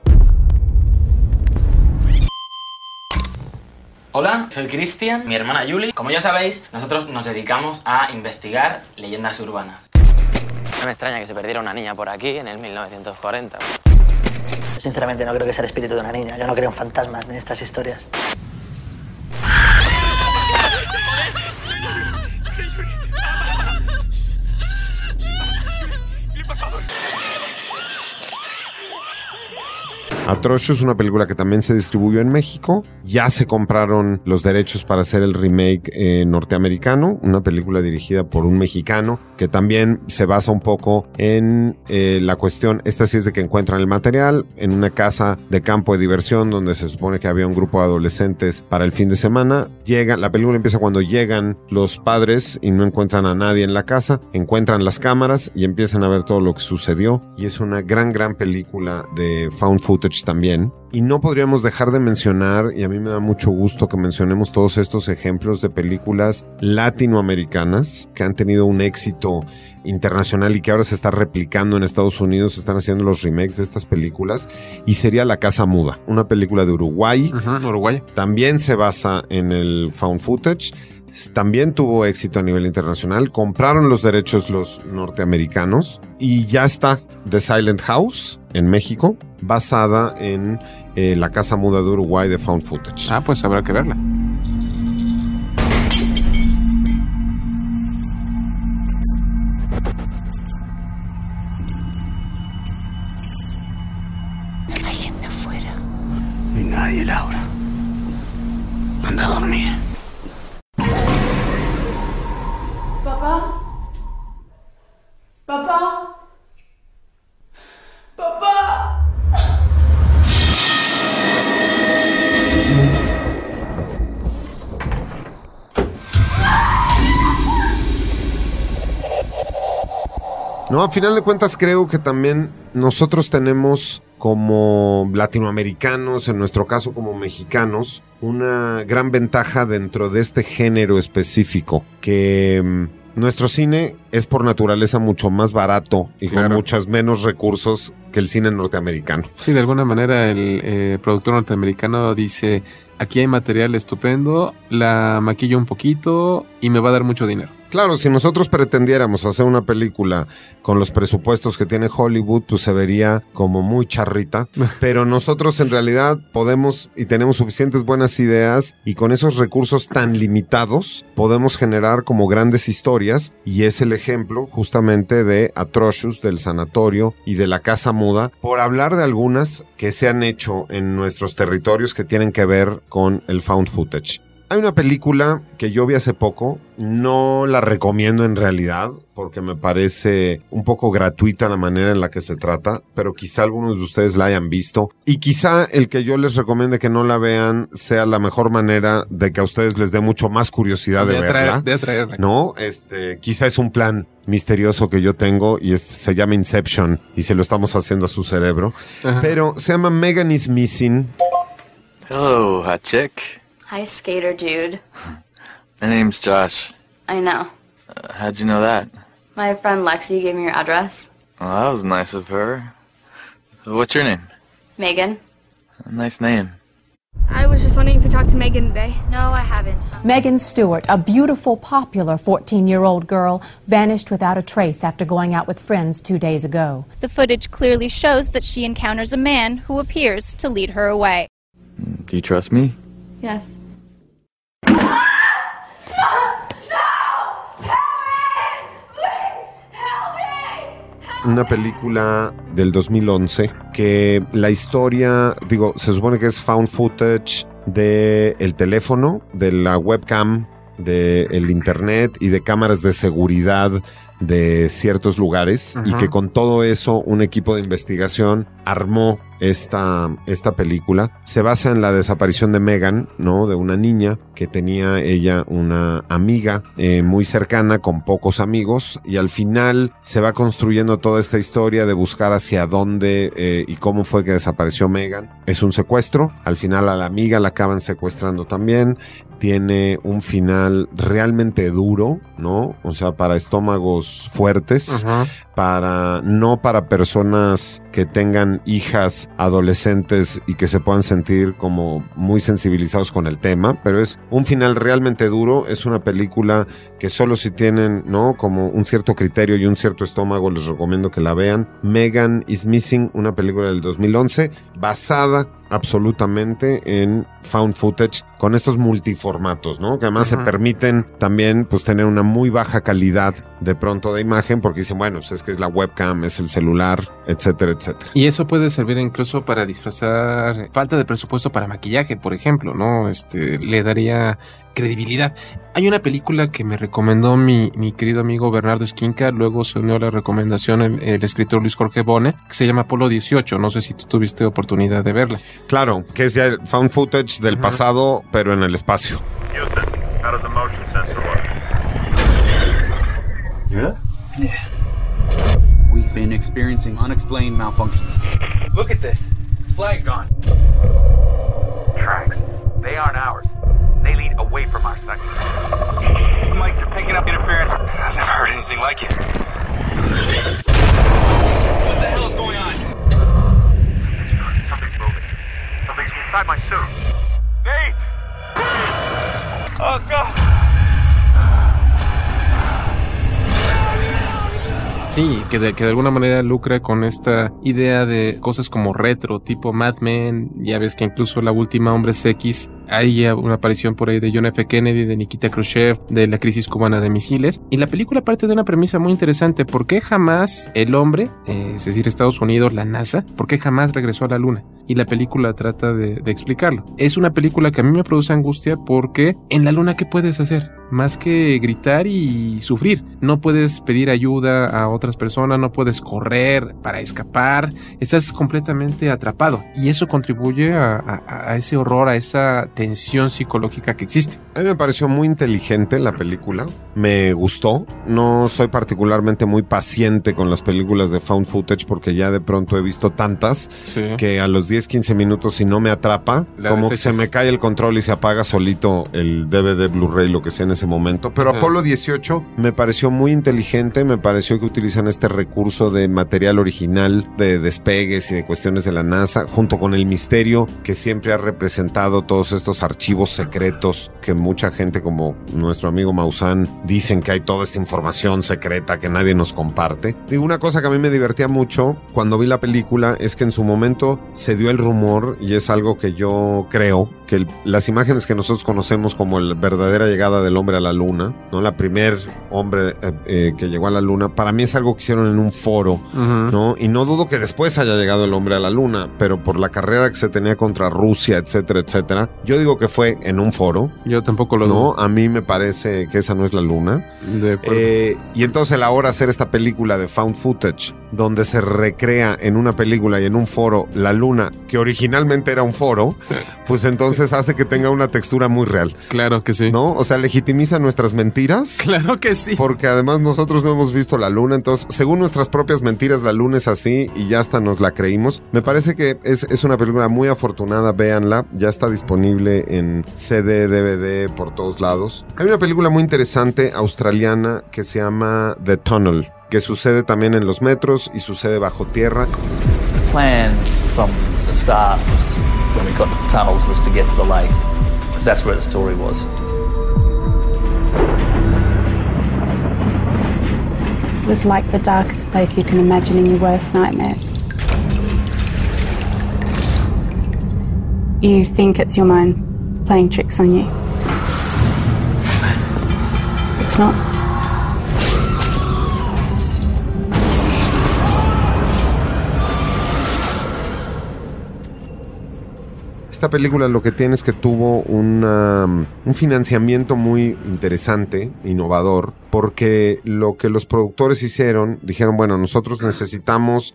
S19: Hola, soy Cristian, mi hermana Julie. Como ya sabéis, nosotros nos dedicamos a investigar leyendas urbanas.
S20: No me extraña que se perdiera una niña por aquí en el 1940.
S21: Sinceramente no creo que sea el espíritu de una niña. Yo no creo en fantasmas ni en estas historias.
S2: Atrocious es una película que también se distribuyó en México. Ya se compraron los derechos para hacer el remake norteamericano, una película dirigida por un mexicano que también se basa un poco en la cuestión, esta sí es de que encuentran el material en una casa de campo de diversión donde se supone que había un grupo de adolescentes para el fin de semana. La película empieza cuando llegan los padres y no encuentran a nadie en la casa, encuentran las cámaras y empiezan a ver todo lo que sucedió, y es una gran película de found footage también. Y no podríamos dejar de mencionar, y a mí me da mucho gusto que mencionemos todos estos ejemplos de películas latinoamericanas que han tenido un éxito internacional y que ahora se está replicando en Estados Unidos. Se están haciendo los remakes de estas películas, y sería La Casa Muda, una película de Uruguay.
S3: Uruguay.
S2: También se basa en el found footage. También tuvo éxito a nivel internacional. Compraron los derechos los norteamericanos y ya está The Silent House en México, basada en La Casa Muda de Uruguay de found footage.
S3: Pues habrá que verla.
S21: Hay gente afuera. No hay nadie, Laura. Anda a dormir.
S17: Papá. Papá. Papá.
S2: No, a final de cuentas creo que también nosotros tenemos, como latinoamericanos, en nuestro caso como mexicanos, una gran ventaja dentro de este género específico, que nuestro cine es por naturaleza mucho más barato y con muchos menos recursos que el cine norteamericano.
S3: Sí, de alguna manera el productor norteamericano dice: aquí hay material estupendo, la maquillo un poquito y me va a dar mucho dinero.
S2: Claro, si nosotros pretendiéramos hacer una película con los presupuestos que tiene Hollywood, pues se vería como muy charrita, pero nosotros en realidad podemos y tenemos suficientes buenas ideas, y con esos recursos tan limitados podemos generar como grandes historias, y es el ejemplo justamente de Atrocious, del sanatorio y de La Casa Muda, por hablar de algunas que se han hecho en nuestros territorios que tienen que ver con el found footage. Hay una película que yo vi hace poco, no la recomiendo en realidad, porque me parece un poco gratuita la manera en la que se trata, pero quizá algunos de ustedes la hayan visto, y quizá el que yo les recomiende que no la vean sea la mejor manera de que a ustedes les dé mucho más curiosidad de verla.
S3: De atraerla.
S2: ¿No? Quizá es un plan misterioso que yo tengo, y se llama Inception, y se lo estamos haciendo a su cerebro. Ajá. Pero se llama Megan is Missing.
S22: Hello, hot chick.
S13: Hi, Skater Jude.
S22: My name's Josh.
S13: I know.
S22: How'd you know that?
S13: My friend Lexi gave me your address.
S22: Well, that was nice of her. So what's your name?
S13: Megan.
S22: Nice name.
S4: I was just wondering if you talked to Megan today.
S9: No, I haven't.
S6: Megan Stewart, a beautiful, popular 14-year-old girl, vanished without a trace after going out with friends 2 days ago.
S23: The footage clearly shows that she encounters a man who appears to lead her away.
S22: Do you trust me?
S4: Yes.
S2: Una película del 2011 que la historia, digo, se supone que es found footage del teléfono, de la webcam, del internet y de cámaras de seguridad de ciertos lugares. Uh-huh. Y que con todo eso un equipo de investigación armó esta película. Se basa en la desaparición de Megan, ¿no? De una niña que tenía ella una amiga muy cercana con pocos amigos, y al final se va construyendo toda esta historia de buscar hacia dónde y cómo fue que desapareció Megan. Es un secuestro, al final a la amiga la acaban secuestrando también. Tiene un final realmente duro, ¿no? O sea, para estómagos fuertes, uh-huh. No para personas que tengan hijas adolescentes y que se puedan sentir como muy sensibilizados con el tema, pero es un final realmente duro. Es una película que solo si tienen, ¿no?, como un cierto criterio y un cierto estómago, les recomiendo que la vean. Megan is Missing, una película del 2011, basada absolutamente en found footage, con estos multiformatos, ¿no? Que además, uh-huh, se permiten también, pues, tener una muy baja calidad de pronto de imagen, porque dicen, bueno, pues es que es la webcam, es el celular, etcétera, etcétera.
S3: Y eso puede servir incluso para disfrazar falta de presupuesto para maquillaje, por ejemplo, ¿no? Le daría credibilidad. Hay una película que me recomendó mi querido amigo Bernardo Esquinca, luego se unió a la recomendación el escritor Luis Jorge Bone, que se llama Apolo 18, no sé si tú tuviste oportunidad de verla.
S2: Claro, que es ya el found footage del, uh-huh, pasado, pero en el espacio.
S24: Houston, how does the motion sensor work?
S25: Yeah? Yeah. We've been experiencing unexplained malfunctions.
S10: Look at this. Flag's gone. Tracks. They aren't ours. They lead away from our sector. Mike, they're picking up interference. I've never heard anything like it. What the hell is going on? Something's moving. Something's inside my suit. Nate! Oh, God!
S3: Sí, que de alguna manera lucra con esta idea de cosas como retro, tipo Mad Men. Ya ves que incluso la última Hombres X, hay una aparición por ahí de John F. Kennedy, de Nikita Khrushchev, de la crisis cubana de misiles. Y la película parte de una premisa muy interesante. ¿Por qué jamás el hombre, es decir, Estados Unidos, la NASA, por qué jamás regresó a la Luna? Y la película trata de explicarlo. Es una película que a mí me produce angustia porque en la Luna, ¿qué puedes hacer? Más que gritar y sufrir. No puedes pedir ayuda a otras personas, no puedes correr para escapar. Estás completamente atrapado. Y eso contribuye a ese horror, a esa tensión psicológica que existe.
S2: A mí me pareció muy inteligente la película. Me gustó. No soy particularmente muy paciente con las películas de found footage porque ya de pronto he visto tantas, sí, que a los 10-15 minutos, si no me atrapa, como que se me cae el control y se apaga solito el DVD, Blu-ray, lo que sea en ese momento. Pero Apolo 18 me pareció muy inteligente. Me pareció que utilizan este recurso de material original de despegues y de cuestiones de la NASA, junto con el misterio que siempre ha representado todos estos archivos secretos que mucha gente, como nuestro amigo Maussan, dicen que hay toda esta información secreta que nadie nos comparte. Y una cosa que a mí me divertía mucho cuando vi la película es que en su momento se dio el rumor, y es algo que yo creo, que las imágenes que nosotros conocemos como la verdadera llegada del hombre a la luna, ¿no? La primer hombre que llegó a la luna, para mí es algo que hicieron en un foro, uh-huh, ¿no? Y no dudo que después haya llegado el hombre a la luna, pero por la carrera que se tenía contra Rusia, etcétera, etcétera, yo digo que fue en un foro.
S3: Yo tampoco lo dudo.
S2: A mí me parece que esa no es la luna. Y entonces el ahora hacer esta película de found footage, donde se recrea en una película y en un foro la luna, que originalmente era un foro, pues entonces hace que tenga una textura muy real.
S3: Claro que sí.
S2: ¿No? O sea, legitimiza nuestras mentiras.
S3: Claro que sí.
S2: Porque además nosotros no hemos visto la luna, entonces, según nuestras propias mentiras, la luna es así y ya hasta nos la creímos. Me parece que es una película muy afortunada, véanla, ya está disponible en CD, DVD, por todos lados. Hay una película muy interesante australiana que se llama The Tunnel, que sucede también en los metros y sucede bajo tierra.
S22: Plan from
S1: The start was when we got to the tunnels was to get to the lake, because that's where the story was.
S11: It was like the darkest place you can imagine in your worst nightmares. You think it's your mind playing tricks on you. It's not.
S2: Esta película lo que tiene es que tuvo un financiamiento muy interesante, innovador, porque lo que los productores hicieron, dijeron, bueno, nosotros necesitamos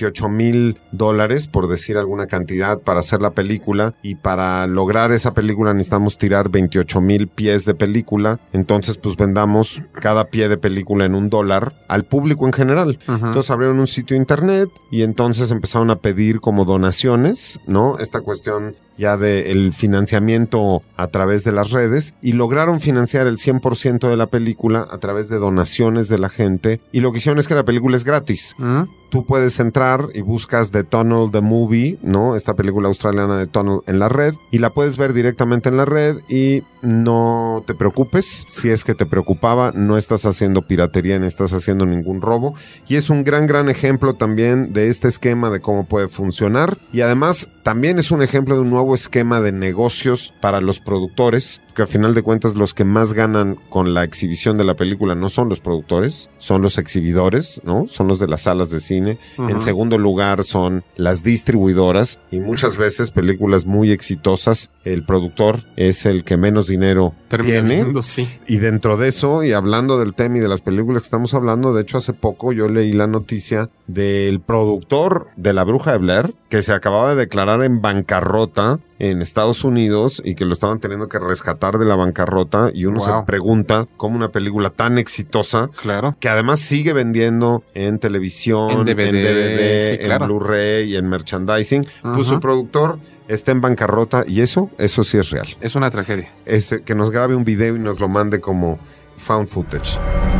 S2: $28,000, por decir alguna cantidad, para hacer la película, y para lograr esa película necesitamos tirar 28,000 pies de película, entonces pues vendamos cada pie de película en $1 al público en general. Entonces abrieron un sitio internet y entonces empezaron a pedir como donaciones, ¿no? Esta cuestión ya del financiamiento a través de las redes, y lograron financiar el 100% de la película a través de donaciones de la gente, y lo que hicieron es que la película es gratis. Tú puedes entrar y buscas The Tunnel, The Movie, ¿no? Esta película australiana de Tunnel en la red, y la puedes ver directamente en la red, y no te preocupes, si es que te preocupaba, no estás haciendo piratería, ni estás haciendo ningún robo, y es un gran ejemplo también de este esquema de cómo puede funcionar, y además también es un ejemplo de un nuevo esquema de negocios para los productores, que al final de cuentas los que más ganan con la exhibición de la película no son los productores, son los exhibidores, ¿no? Son los de las salas de cine. En segundo lugar son las distribuidoras, y muchas veces películas muy exitosas, el productor es el que menos dinero tiene.
S3: Sí.
S2: Y dentro de eso, y hablando del tema y de las películas que estamos hablando, de hecho hace poco yo leí la noticia del productor de La Bruja de Blair, que se acababa de declarar en bancarrota en Estados Unidos y que lo estaban teniendo que rescatar de la bancarrota, y uno se pregunta cómo una película tan exitosa, que además sigue vendiendo en televisión, en DVD, sí, en Blu-ray y en merchandising, pues su productor está en bancarrota, y eso sí es real.
S3: Es una tragedia.
S2: Que nos grabe un video y nos lo mande como found footage.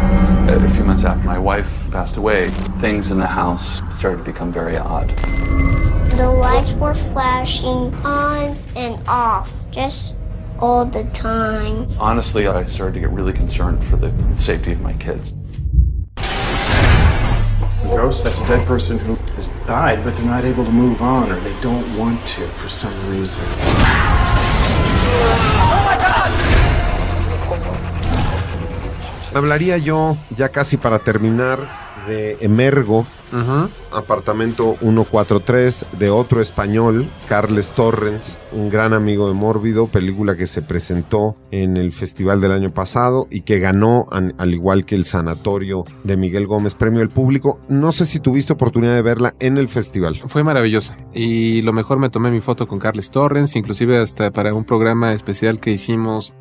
S25: A few months after my wife passed away, things in the house started to become very odd.
S12: The lights were flashing on and off, just all the time.
S25: Honestly, I started to get really concerned for the safety of my kids.
S15: A ghost, that's a dead person who has died, but they're not able to move on, or they don't want to for some reason.
S12: Oh my God!
S2: Hablaría yo, ya casi para terminar, de Emergo, apartamento 143, de otro español, Carles Torrens, un gran amigo de Mórbido, película que se presentó en el festival del año pasado y que ganó, al igual que El Sanatorio de Miguel Gómez, premio del público. No sé si tuviste oportunidad de verla en el festival.
S3: Fue maravillosa, y lo mejor, me tomé mi foto con Carles Torrens, inclusive hasta para un programa especial que hicimos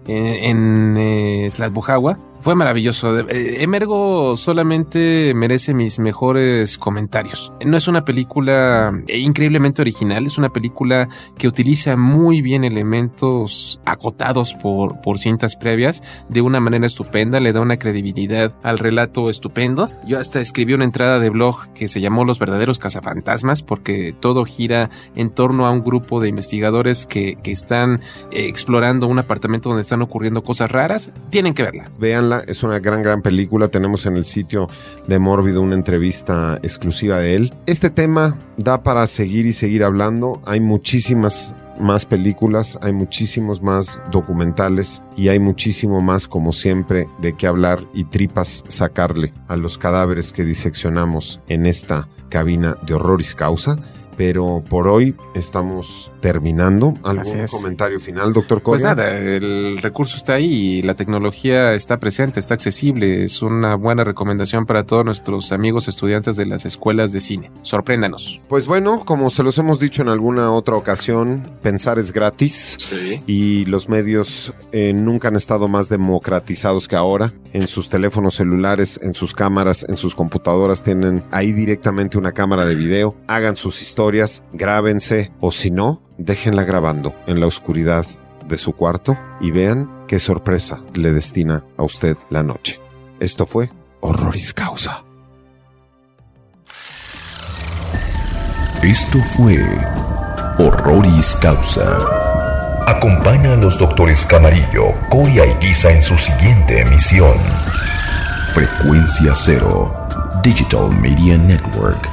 S3: en Tlalpujahua. Fue maravilloso. Emergo solamente merece mis mejores comentarios. No es una película increíblemente original, es una película que utiliza muy bien elementos acotados por cintas previas de una manera estupenda, le da una credibilidad al relato estupendo. Yo hasta escribí una entrada de blog que se llamó Los verdaderos cazafantasmas, porque todo gira en torno a un grupo de investigadores que están explorando un apartamento donde están ocurriendo cosas raras. Tienen que verla.
S2: Véanla. Es una gran película. Tenemos en el sitio de Mórbido una entrevista exclusiva de él. Este tema da para seguir y seguir hablando. Hay muchísimas más películas, hay muchísimos más documentales, y hay muchísimo más, como siempre, de qué hablar y tripas sacarle a los cadáveres que diseccionamos en esta cabina de Horroris Causa. Pero por hoy estamos terminando. ¿Algún comentario final, doctor Coria?
S3: Pues nada, el recurso está ahí y la tecnología está presente, está accesible. Es una buena recomendación para todos nuestros amigos estudiantes de las escuelas de cine. Sorpréndanos.
S2: Pues bueno, como se los hemos dicho en alguna otra ocasión, pensar es gratis.
S3: Sí.
S2: Y los medios nunca han estado más democratizados que ahora. En sus teléfonos celulares, en sus cámaras, en sus computadoras tienen ahí directamente una cámara de video. Hagan sus historias, grábense, o si no, déjenla grabando en la oscuridad de su cuarto y vean qué sorpresa le destina a usted la noche. Esto fue Horroris Causa.
S16: Esto fue
S5: Horroris Causa.
S7: Acompaña a los doctores Camarillo, Coria y Guisa en su siguiente emisión.
S5: Frecuencia Cero, Digital Media Network.